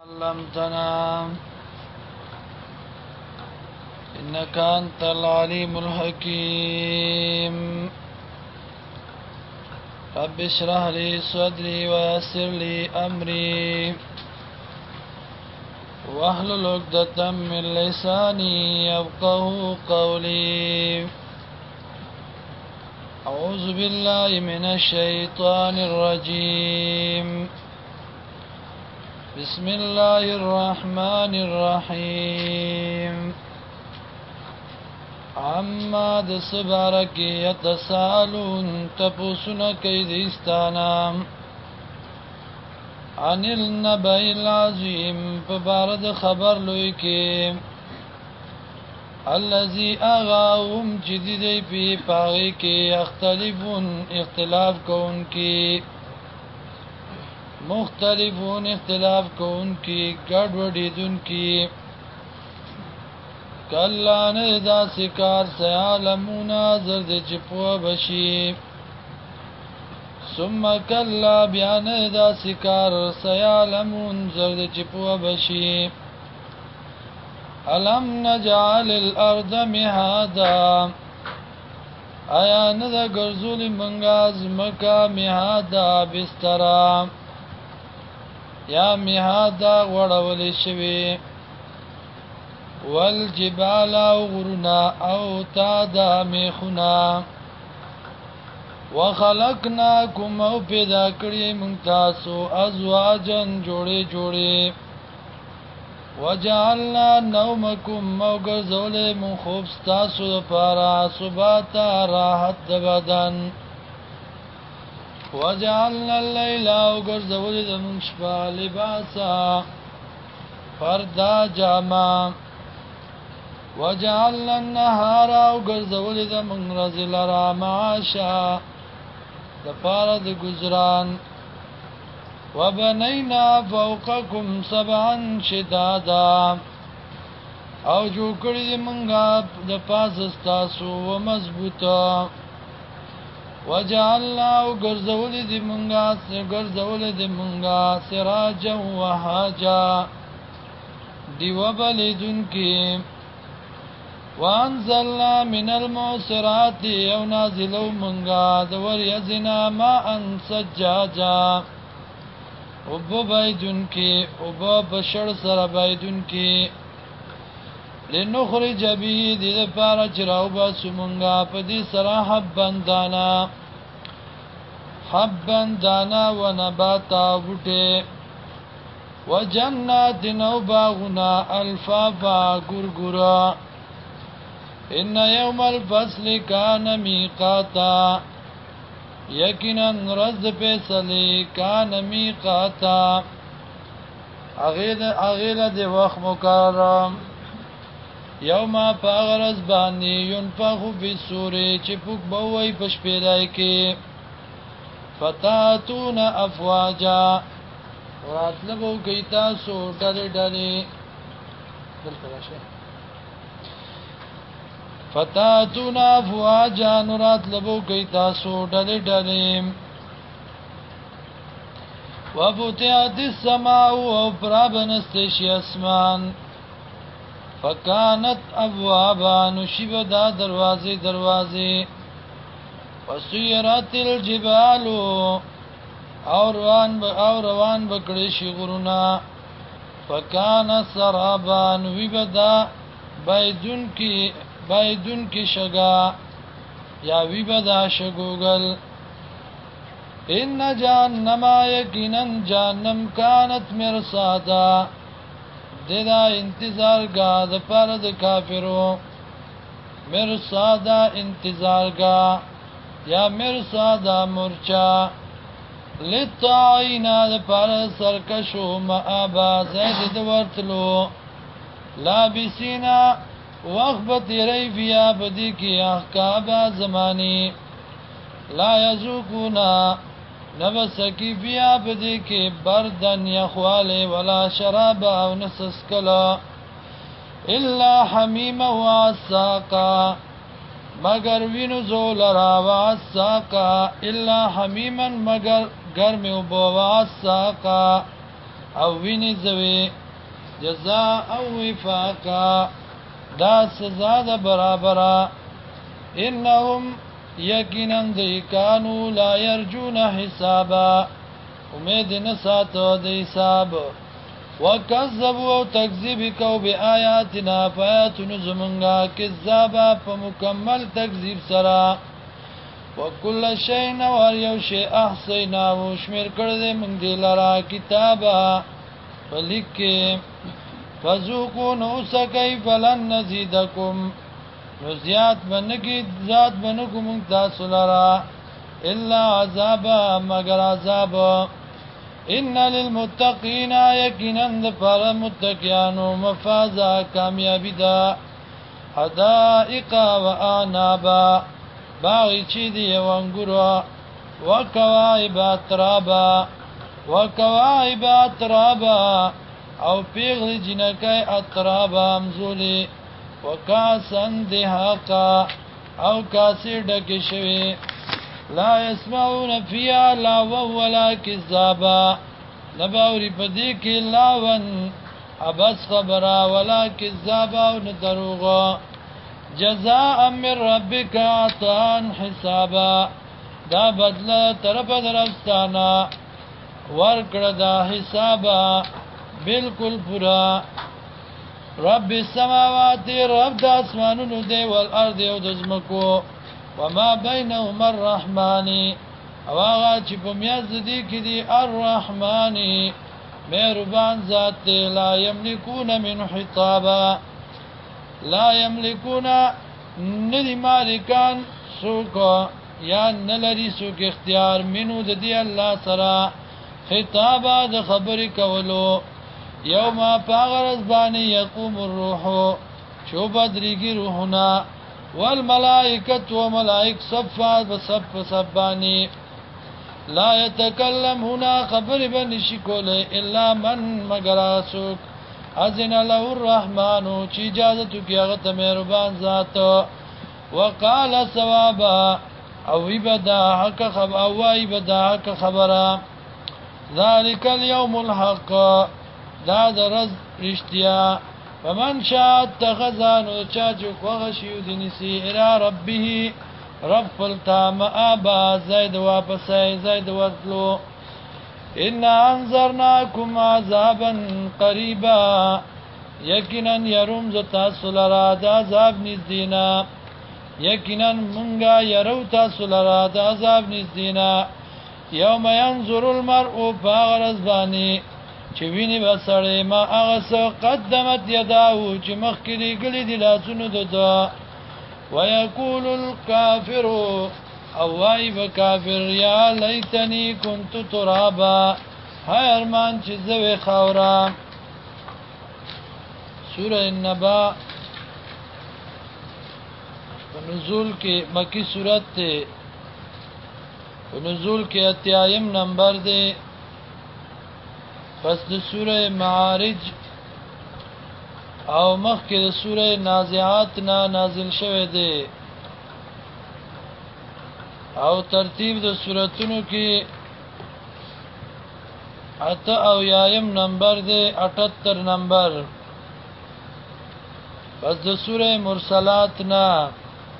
علمتنا إنك أنت العليم الحكيم رب اشرح لي صدري ويسر لي أمري واحلل عقدة من لساني يفقهوا قولي أعوذ بالله من الشيطان الرجيم بسم الله الرحمن الرحيم عما دسبارك يتسالون تپوسنا كيدستانا عن النبأ العظيم فبارد خبر لويكي الذي اغاهم جديد في پاغي يختلفون اختلاف كون کی مختلفون اختلاف کون کی گڑوڑی دن کی کلا ندا سکار سیالمون زرد چپو بشی ثم کلا بیان دا سکار سیالمون زرد چپو بشی علم نجعل الارض مهادا آیا ندا گرزول منگاز مکا مهادا بسترا یا مهادا غړول شوی والجبال غرنا او تادا میخنا وخلقناکم او پیدا کړی مونږ تاسو ازواجن جوړې جوړې وجعلنا نومکم موغزول مون خوب تاسو لپاره سباتا راحت د بدن وجعلنا الليل وغرزول د مون شپه لباسا پردا جاما وجعلنا النهار وغرزول د مون ورځ لرا معاشا د پاره د گزاران وبنينا فوقكم سبعا شدادا او جو کړی منګه د پاس تاسو و مضبوطه وجعلنا غرزول د منګه سراجا وهاجا دیو بلدن کی وانزلنا من المعصرات او نازلو منګه د وريزنا ما ان سجاجا اوبو بایدون کی اوبو بشر سر بایدون کی لنخرج به دی پارا چراو با سمونگا پا دی سرا حبن دانا و نباتا بوٹے و جنات نو باغنا الفافا گرگرا ان یوم الفصل کان میقاتا یقینا رز فیصله کان میقاتا اغیل دی وقت مکرم یوم پاغرز باندی ینفخو فی الصوری چی پوک بوئی پش پیدای کی فتاتون افواجا وراتلبو کیتا سو ڈلی ڈلی فتاتون افواجا نراتلبو کیتا سو ڈلی ڈلی وفتحت السماء وپرابنستشی اسمان فکانت ابوابا نشیب دا دروازی وسیرت الجبالو او روان بکڑی شی غرونا فکان سرابا نویبدا بایدون کی شگا یا ویبدا شگوگل ان جہنما یقیناً جہنم کانت مرصادا دیدا انتظار گا د پاره د کافرو مرصادا انتظار گا یا مرصادا مرچا لطائنا د پاره سرکشو مآبا زید د ورتلو لابسینا وغبت ریفیا بدی کی احکابا زمانی لا یزوکونا نبسکی بیا بدی کی بردن یخوال ولا شراب او نسسکلا الا حمیم وعساقا مگر وینو زولرا وعساقا الا حمیما مگر گرم و بواساقا او ویني زوی جزاء او وفاقا دا سزا ده برابره انهم یقینا دیکانو لا یرجون حسابا امید نساتو دی حساب وکذبوا تکذیب کو بی آیاتنا فایتن زمنگا کذابا پا مکمل تکذیب سرا وکل شین ور یو شی احسیناو شمیر کرده من دی لرا کتابا فلکی فذوقوا نوسکی فلن نزیدکم نزیاد بنکی ذات بنکو منتاسو لرا الا عذابا مگر عذابا ان للمتقین یقینا دپار متقیانو مفازا کامیابی دا حدائق و آنابا باغی چی دی وانگورا وکوائب اترابا او پیغلی جنکی اترابا امزولی وکاسن دهاقا او کاسی ڈکی شوی لا يسمعون فيها لاوا ولا كذابا نباوري پدې لاون ابس خبره ولا كذابا وندروغا جزاء من ربك عطاء حسابا دا بدله طرف درستانا ورکړه دا حسابا بالکل پورا رب السماوات رب د اسمانونو دی والارض او د زمکو وما بينهما الرحمن او هغه چې په میاز دي کې دي الرحمن مهربان ذات لا یملکون من حطابا لا یملکون ندی مالکان سوک یا نلری سوک اختیار منو د دی الله سره خطابا د خبرې کولو یوم فغرز باندې یقوم الروح چوبدریږي روحنا والملائکه وملائک صفا بصف صبانی لا يتكلم هنا خبر بنشي کوله الا من مگر اسوک اذن له الرحمن چې اجازه تو کیغه ته مهربان ذات وقال ثوابا او بدا حق خبر او بدا حق خبره ذلك اليوم الحق دا درز رشتیا فمن شاء اتخذانو چاچو خوغشیو دنسی الى ربه رب فلتا مآبا زید واپسی زید ورطلو انا انظرناکم عذابا قریبا یقینا یروم تاسو لرا د عذاب نزدینا یقینا منگا یرو تاسو لرا د عذاب نزدینا یوم ینظر المرء فاغرز بانی چې ویني بسړې ما هغه څه قدمت یداو چې مخکې ګلې دي لاسونو دته ويقول الكافر او وای بکافر یا لیتنی كنت ترابا هاي ارمان چې زوی خاورا سوره النبا نزول کې مکی سورت ته نزول کې اتیایم نمبر دی پس د سوره معارج او مخکې د سوره نازعات نه نازل شوه دی او ترتیب د سوراتونو کې اته او یایم نمبر دی 78 نمبر پس د سوره مرسلات نه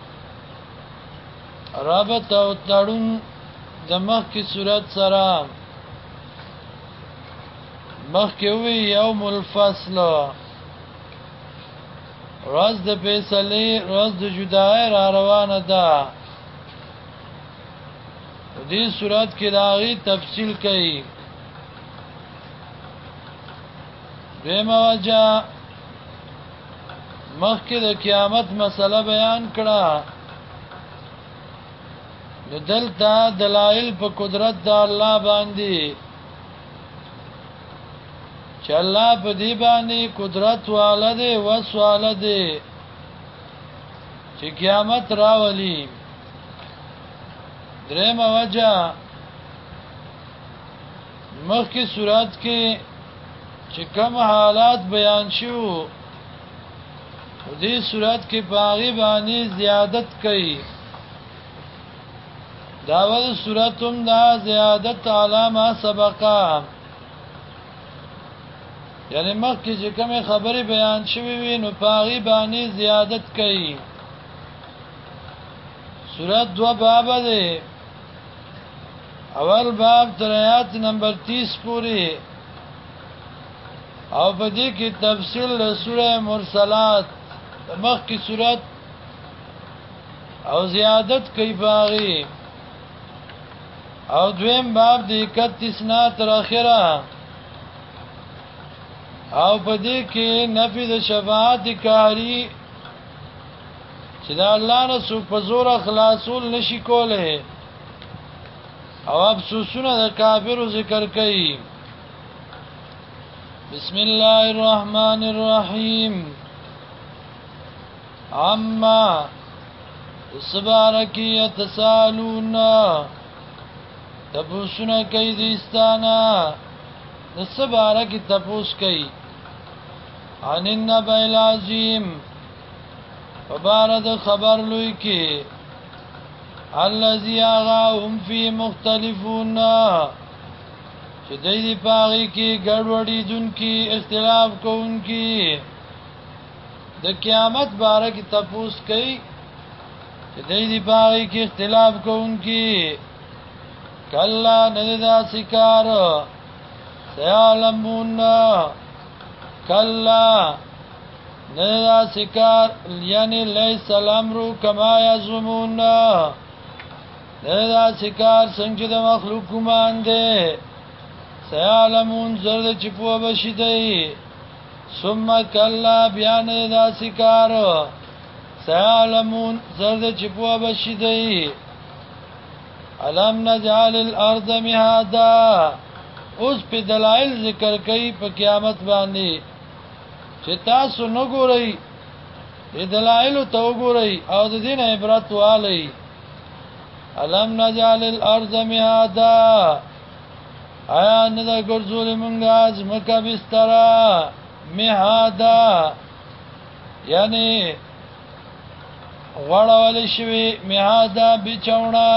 رابط او تړون د مخکې سورات سره مخکې وی یوم الفصل راز د فیصله راز د جدای را روانه ده دې سورات کې داغي تفصیل کړي دیمه وجه مخکې د قیامت مسله بیان کړه دلته دلائل په قدرت د الله باندې چې الله په دې باندې قدرت والده او سوالده چې قیامت راولي درېمه وجه مخکې سورات کې چې کوم حالات بیان شو دې سورات کې باغی باندې زیادت کړي داول سورتم دا زیادت علامه سبقا یعنی مخکې چې کومه خبره بیان شوی وي نو پاغي باندې زیادت کوي سورۃ 2 باب ده اول باب تر آیات نمبر 30 پوری او په دې کې تفصیل سورہ مرسلات مخکې سورۃ او زیادت کوي باغی او دویم باب دی 31 نا تر اخره او په دې کې نفي د شفاعت کاری چې دا الله نه سو په زور خلاصول نشي کوله او افسوسونه د کافرو ذکر کوي بسم الله الرحمن الرحیم اما سبارکی یتسالون تپوسونه کوي دستانا د سبارکی تپوس کوي عن النبأ العظیم فبارد خبر لوی کی الذي هم فی مختلفون چې دای دی پاغي کې ګډوډي دن کې اختلاف کوونکی د قیامت باره کې تپوس کوي چې دای دی پاغي کې اختلاف کوونکی کلا ندا سکار سیالمون کلا ندا سکار یعنی لیس الامر کما یزمون ندا سکار څنګه د مخلوق ګمان دی سیالمون زرد چپو بشیدئی ثم کلا بیان دا سکار سیالمون زرد چپو بشیدئی علم نجعل الارض مهادا اوس په دلائل ذکر کوي په قیامت باندې چې تاسو نو ګورئ د دلائل ته وګورئ او د دین عبرت والی علم نجعل الارض مهادا آیا نه دا ګرځول مونږه ځمکه بستره مهادا یعنی غړول شوی مهادا بچونه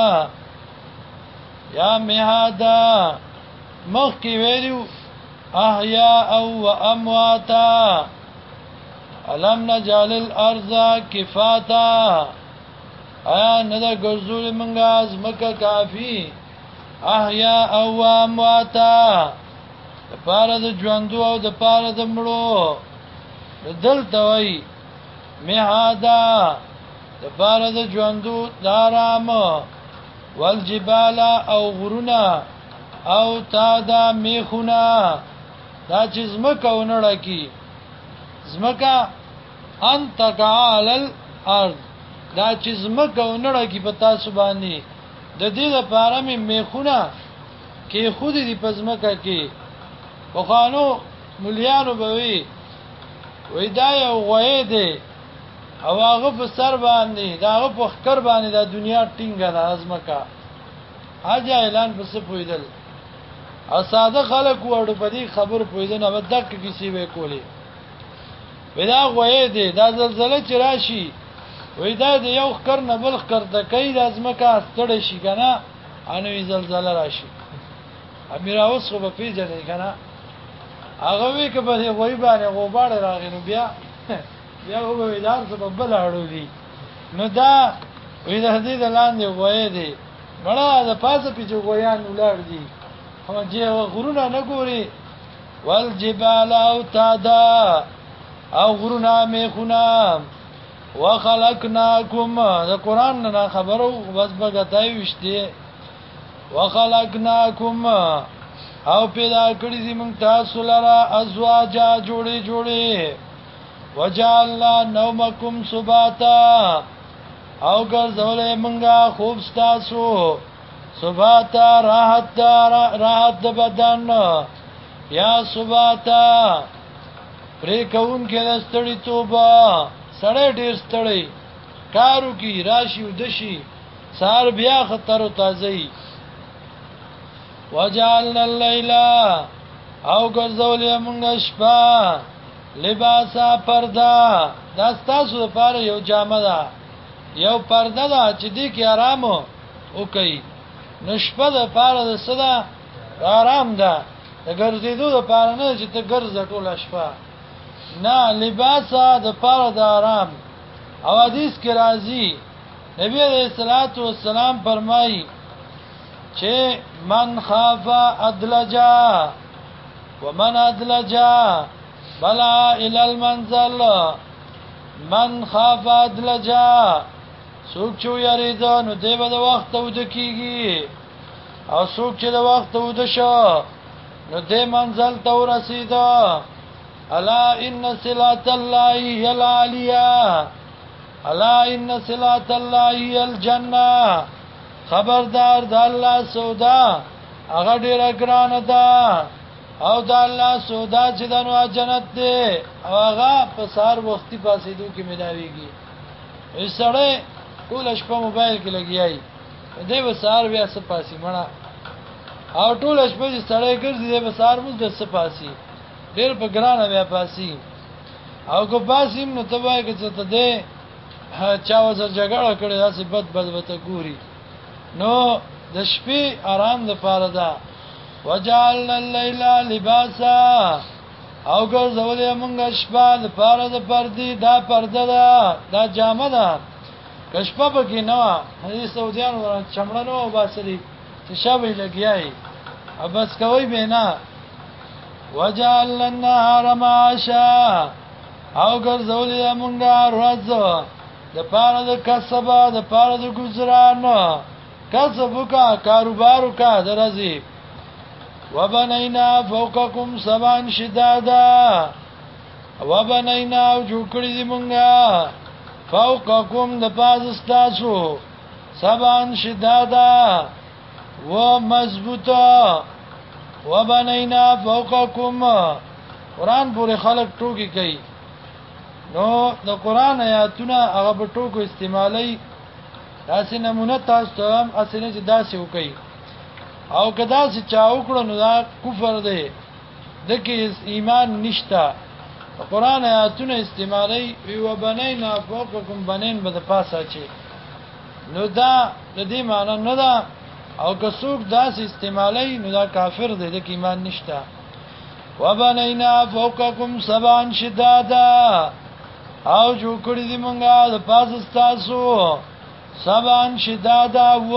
یا مهادا مخکی ویلو احیاء او امواتا علم نجعل الارض کفاتا آیا نه دا ګرځول مونږه ځمکه کافی احیا او امواتا د پاره د ژوندو او د پاره د مړو دلته وای مهادا د پاره د ژوندو دارام والجبال او غرونا او تادا میخونا دا چې زمکه ونړه کی زمکه انت قالل ارض دا چې زمکه ونړه کی په تاسو باندې د دې لپاره مې میخونه کې خود دې پزماکه کې بخانو مليانو بوي وې دا یو غوې دې او هغه په سر باندې دا هغه په خکر باندې د دنیا ټینګه د ازمکه اجا اعلان پس پویدل او ساده خلک وړو په دې خبر پویدنه به دک کیسې وکولې ودا غوې دې دا زلزلہ چې راشي وې دا د یو خکر نه بل خکر د کای د ازمکه ستړي شي کنه انوي زلزلہ راشي امیر اوس خو په پیژنې کنه هغه وی که په وای باندې غوبار راغی نو بیا خو به ویلار څه په بل اړو دي نو دا وې د دې د لاندې وای دی مړه د پاسه پیچو غویان ولر دي هم چې غرونه نه ګوري والجبال او تادا او غرونه میخونه وخلقناکم دا قران نه خبرو بس بغتای وشته وخلقناکم او پیدا کړی دي موږ تاسو لپاره ازواجا جوړي جوړي وجعلنا نومکم سباتا او ګرځولې موږ خوب تاسو سباتا راحت د بدن یا سباتا پرې کون کې لستړی توبه سړی ډیر ستړی کارو کی راشي ودشي سار بیا خطر او تازه وجعلنا الليل او ګرځولې موږ شپه لباسا پردا دا ستاسو لپاره یو جامه ده یو پرده ده چې دې کې آرام وکي نشپه د لپاره د صدا آرام ده د ګرځېدو د پاره نه چې ته ګرځې ټول شپه نه لباسا د پاره د آرام او حدیث کې راځي نبی علیہ الصلوۃ والسلام فرمایي چې من خاف ادلجا ومن ادلجا بلا الى المنزل من خاف ادلجا سوک چو یریدا نو دیو د وخت ود کیږي او سوک چې د وخت ود شو نو دې منزل ته ورسیدا الا ان صلات الله هي العالیه الا ان صلات الله هي الجنه خبردار د الله سودا هغه ډیره ګرانه ده او د الله سودا چې دنو جنت ده او هغه په سار وختي پاسېدو کې ملاويږي سړی ټول شپه موبایل کې لګیای دې وسار بیا سپاسي مړه او ټول شپه چې سړی ګرځي دې وسار مو د سپاسي ډیر په ګرانه بیا پاسي او کو پاسیم نو تبای کې چې ته دې چا وسر جګړه کړې داسې بد وته ګوري نو د شپې آرام د پاره ده وجعلنا الليل لباسا او ګرځولې موږ شپه د پاره د پردي دا پرده ده دا جامه ده کشپه پکې نه هغه سعودیان ور چمړه نو باسري چې شابه لګیای او بس کوي به نه وجعلنا النهار معاشا او ګرځولې موږ ورځ د پاره د کسب د پاره د گزاران کسب کا کاروبار کا درځي وبنینا فوقکم سبعا شدادا وبنینا جوړی دی مونږه فوقکم د پاز استاسو سبعا شدادا و مضبوطه وبنینا فوقکم قران پورې خلق ټوکی کوي نو د قران آیاتونه هغه په ټوکو استعمالي داسې نمونه تاسو ته هم اسنه چې داسې وکي او کدا چې چا وکړو نو دا کفر دی دکې ایمان نشتا قران آیاتونه استعمالي وی وبنینا فوقکم بنین به د پاسه چی نو دا د دې معنی نه ده او که څوک داس استعمالي نو دا کافر دی دکې ایمان نشتا وبنینا فوقکم سبعا شدادا او جو کړی دی مونږه د پاسه تاسو سبعا شدادا و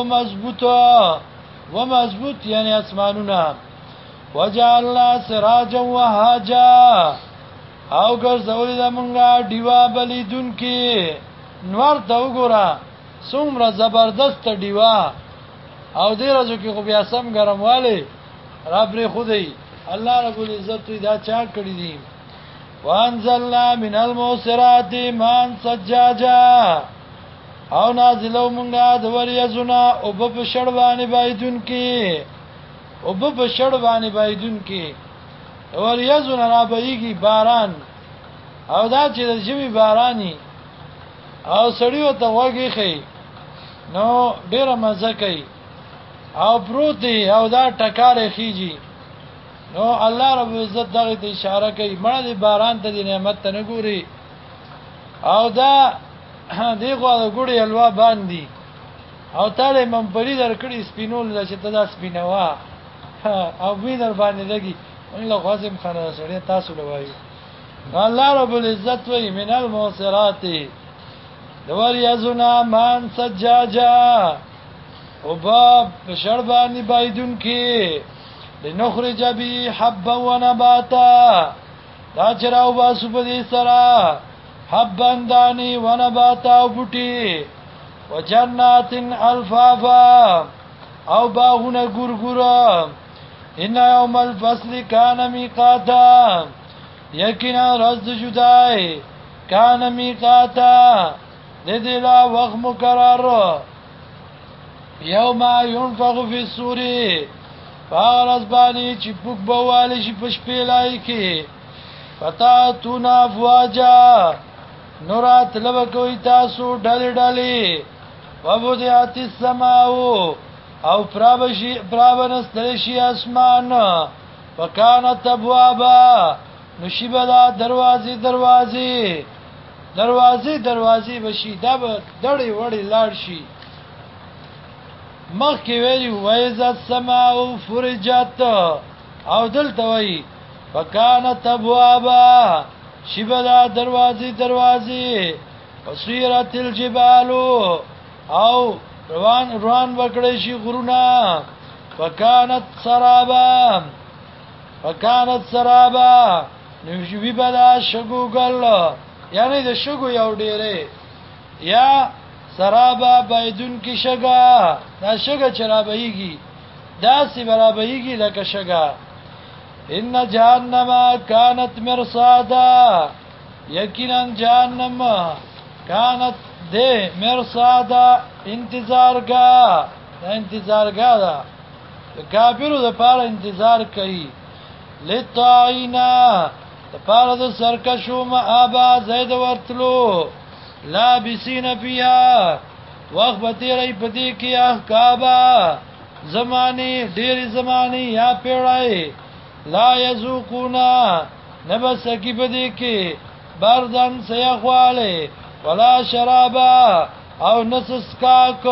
مضبوط یعنی اسمانونه وجعلنا سراجا وهاجا او ګرځولې د مونږه دیوا بلیدون کې نور ته وګوره څومره زبردست دیوا او دې راځو کې خو بیا سم ګرمواله رب خدای الله رب العزت دا چا کړی دي وانزلنا من الموسرات ماء ثجاجا او نازلو مونږه د وریځونه او په شړوانی بایدون کې او په شړوانی بایدون کې وریځونه را بېږي باران او دا چې د ژمي باراني او سړیو ته وږي خي نو ډیره مزه کوي او پروتي او دا ټکارې خيږي نو الله رب عزت دغه ته اشاره کوي مړه دي باران ته د نعمت ته نه ګوري او دا دیغه د ګړي الوا باندې او تعالی منپری درکړي سپینول چې تدا سپینوا او وی در باندې لګي الله غازم خانه سره تاسو لوي الله رب العزت وی من الموسرات دور یزنا مان سجاجا او باب بشر باندې بایدون کې لنخرج به حبا ونباتا دا چراو باسو په دې سره حبان دانی ونباتا او بوټي وجنات الفافا او باغونه ګورګورا ان یوم الفصل کان میقاتا یقینا روز جدای کان میقاتا دې لا وخت مقرر یوم ينفخ فی الصور فارز بانی چې پوک بوالی شي پشپېلای کې پتا تو نا فواجا نورات لب کوي تاسو ډلې وبديات السماء او پرابنستل شي اسمان وکانت ابوابا نشبلا دروازې بشي دا دړې وړې لاړ شي مخ کې ویلی وایز السماء فرجت او دلته وای وکانت ابوابا شبدا دروازې وسيرت الجبال او روان وکړې شي غرونه وکانت سرابا نوشوی بدا شګوګل یعنی د شګو یو ډیره یا سرابا بيدون کی شګا دا شګا چرابېږي دا سی برابېږي لکه شګا ان جهنم كانت مرصادا یقینا جهنم كانت ده مرصادا انتظارګه دا کافرو د پاره انتظار کوي لطائنا د پاره د سرکشو ما ابا زید ورتلو لابسین فيها وخت بتیری پدې کې احکابا زمانی ډېر زمانی یا پیړای لا یذوقونا نبسکی پدې کې بردن سیخواله ولا شرابا او نسسکاک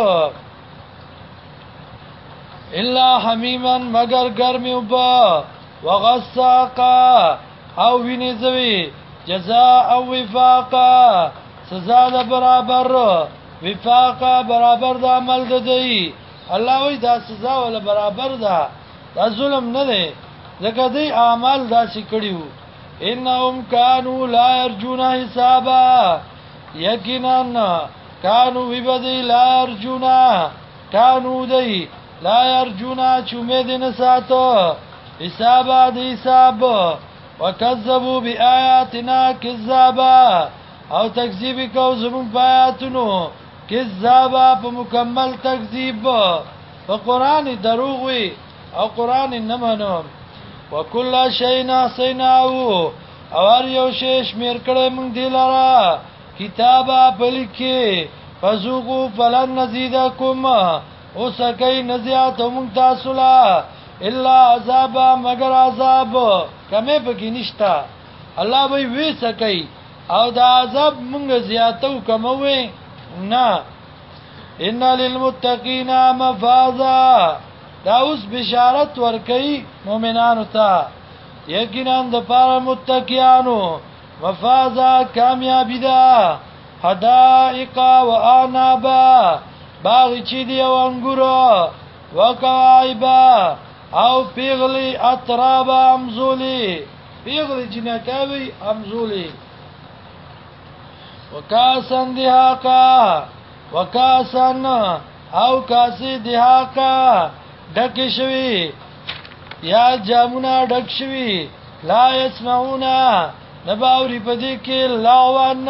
الا حمیما مگر گرمی وبا وغساقا او وینځوي جزاء او وفاقا سزا د برابر وفاقا برابر د عمل د دی الله وی دا سزا ول برابر ده دا ظلم نه دی ځکه دی اعمال داسې کړیو انهم كانوا لا يرجون حسابا یقینا كانوا وبدي لا يرجون كانوا دی لا يرجونا چومدن ساتو حسابا دی حساب وکذبوا بآیاتنا کذابا او تکذیب کو زمون پایاتونو کذابا په مکمل تکذیب په قران دروغ وی او قران نه منو وکل شیء نسیناو او هر یو شی شمیر کړه مونږ دی لاره کتابه په لیکي فذوقوا فلن نزيدکم او سکای نزیات مونږ تاسو لا الا عذاب مگر عذاب کمه پکې نشتا الله به وی سکای او دا عذاب مونږ زیاتو کموي نه ان للمتقین مفازا دا اوس بشارت ورکي مؤمنانو ته یقینا د پاره متقینانو مفازا کامیابی ده حدائق و انابا باغ چی دی او انګورو وکایبا او پیغلی اترابا امزولی پیغلی جنکاوی امزولی وکاسن دهاقا وکاسن او کاسی دهاقا ډک شوی یا جامونا ډک شوی لا يسمعونا نباوری پدې کې لاوان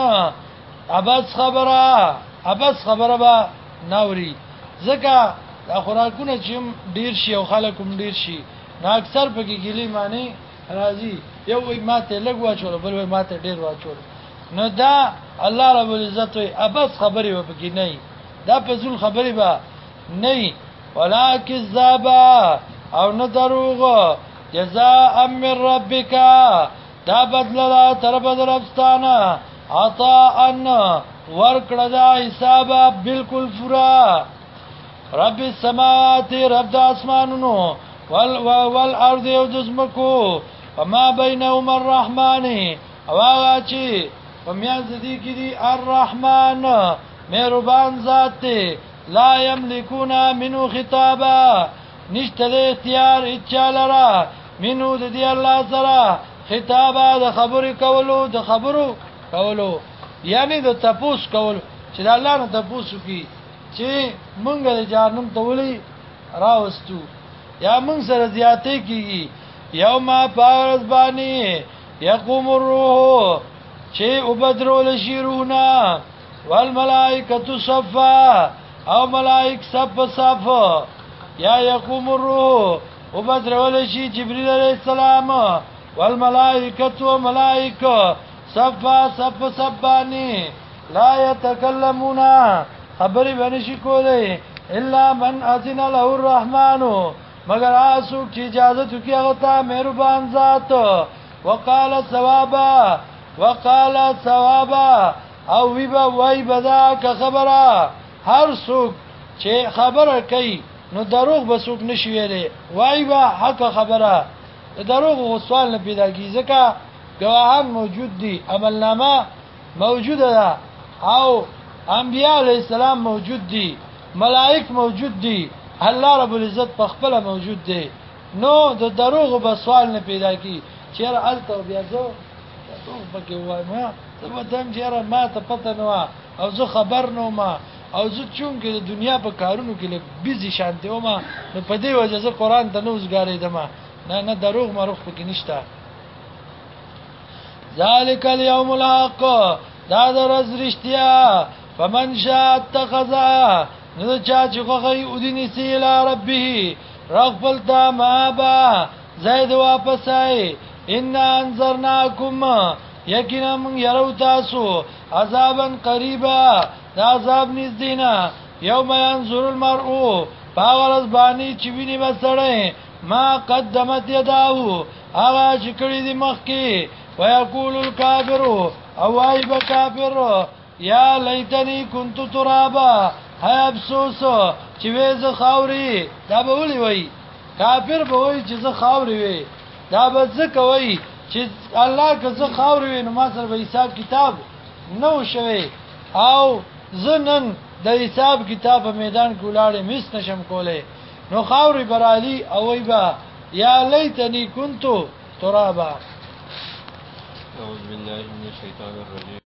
ابس خبره با ناوري زکه د خوراکونه چې ډیر شي او خلکم ډیر شي نو اکثر پکې ګلی معنی راځي یو وي ماته لګ واچول بل وي ماته ډیر واچول نو دا الله رب العزت وي ابس خبره و پکې نه دا فزول خبره با نه ولکن ذابا او نه دروغ جزاء من ربک دا بدلا تر بدرستانه عطاء ورکړه دا حسابه بالکل فرا رب السماوات رب د اسمانونو والارض او د زمکو وما بينهما الرحمن او هغه چې په میاں دې کې دي الرحمن مهربان ذات لا يملكون منه خطابا نشته اختیار اچالرا منو د دې الله سره خطابا د خبرو کولو یعنی د تپوس کول چې د الله نه تپوس کی چې مونږ د جهنم ته ولي راوستو یا مونږ سره زیاتې کیږي یوم پارز باندې یقوم الروح چې وبدرول شیرونا والملائکه صفا او ملائک صف یا یقوم الروح وبدرول شی جبرئیل علیہ السلام والملائکه وملائکه صف بانی لا يتكلمون خبری بنشی کولی الا من اذن له الرحمن مگر آسوک چی اجازت کی اغتا مهربان ذات وقال ثوابا او وی بدا که خبره هر سوک چې خبره کوي نو دروغ به سوک نشي ویلي وای با حق خبره دروغ سوال نه پیدا کی ځکه گواهان موجود دي عملنامه موجوده ده او انبیاء علیہ السلام موجود دي ملائک موجود دي الله رب العزت په خپل موجود دي نو د دروغ به سوال نه پیدا کی چیرې الته بیا زه دروغ پکې وایم ما ته چیرې ما ته پته نه او زه خبر نه ما او زه چون کې د دنیا په کارونو کې لږ بيزي شانتي ومه نو په دې وجه زه قران ته نوز غاریدم نه دروغ مروغ پکې نشته ذالک الیوم الحق دا درز رښتیا فمن شاء اتخذ نو چا چې خوغي ودینی سی الی ربه رغبل تا مابا زید واپس آئے ان انذرناکم یقینا من يرو تاسو عذابا قریبا دا عذاب نزدینا یوم ينظر المرء باغرز بانی چې ویني وسړې ما قدمت یداو هغه چې کړی دی مخکي ويقول الكافر او ايب کافر یا لیتنی كنت ترابا هاي افسوس چې وېز خاوري دا به ولي وای کافر به وای چې زه خاوري وي دا به ځکه وای چې الله که زه خاوري وي نو ما سره به حساب کتاب نو شوي او زنن د حساب کتاب په میدان کې ولاړې مس نشم کوله نو خاوري برالی او وای با یا لیتنی كنت ترابا اعوذ بالله من الشیطان الرجیم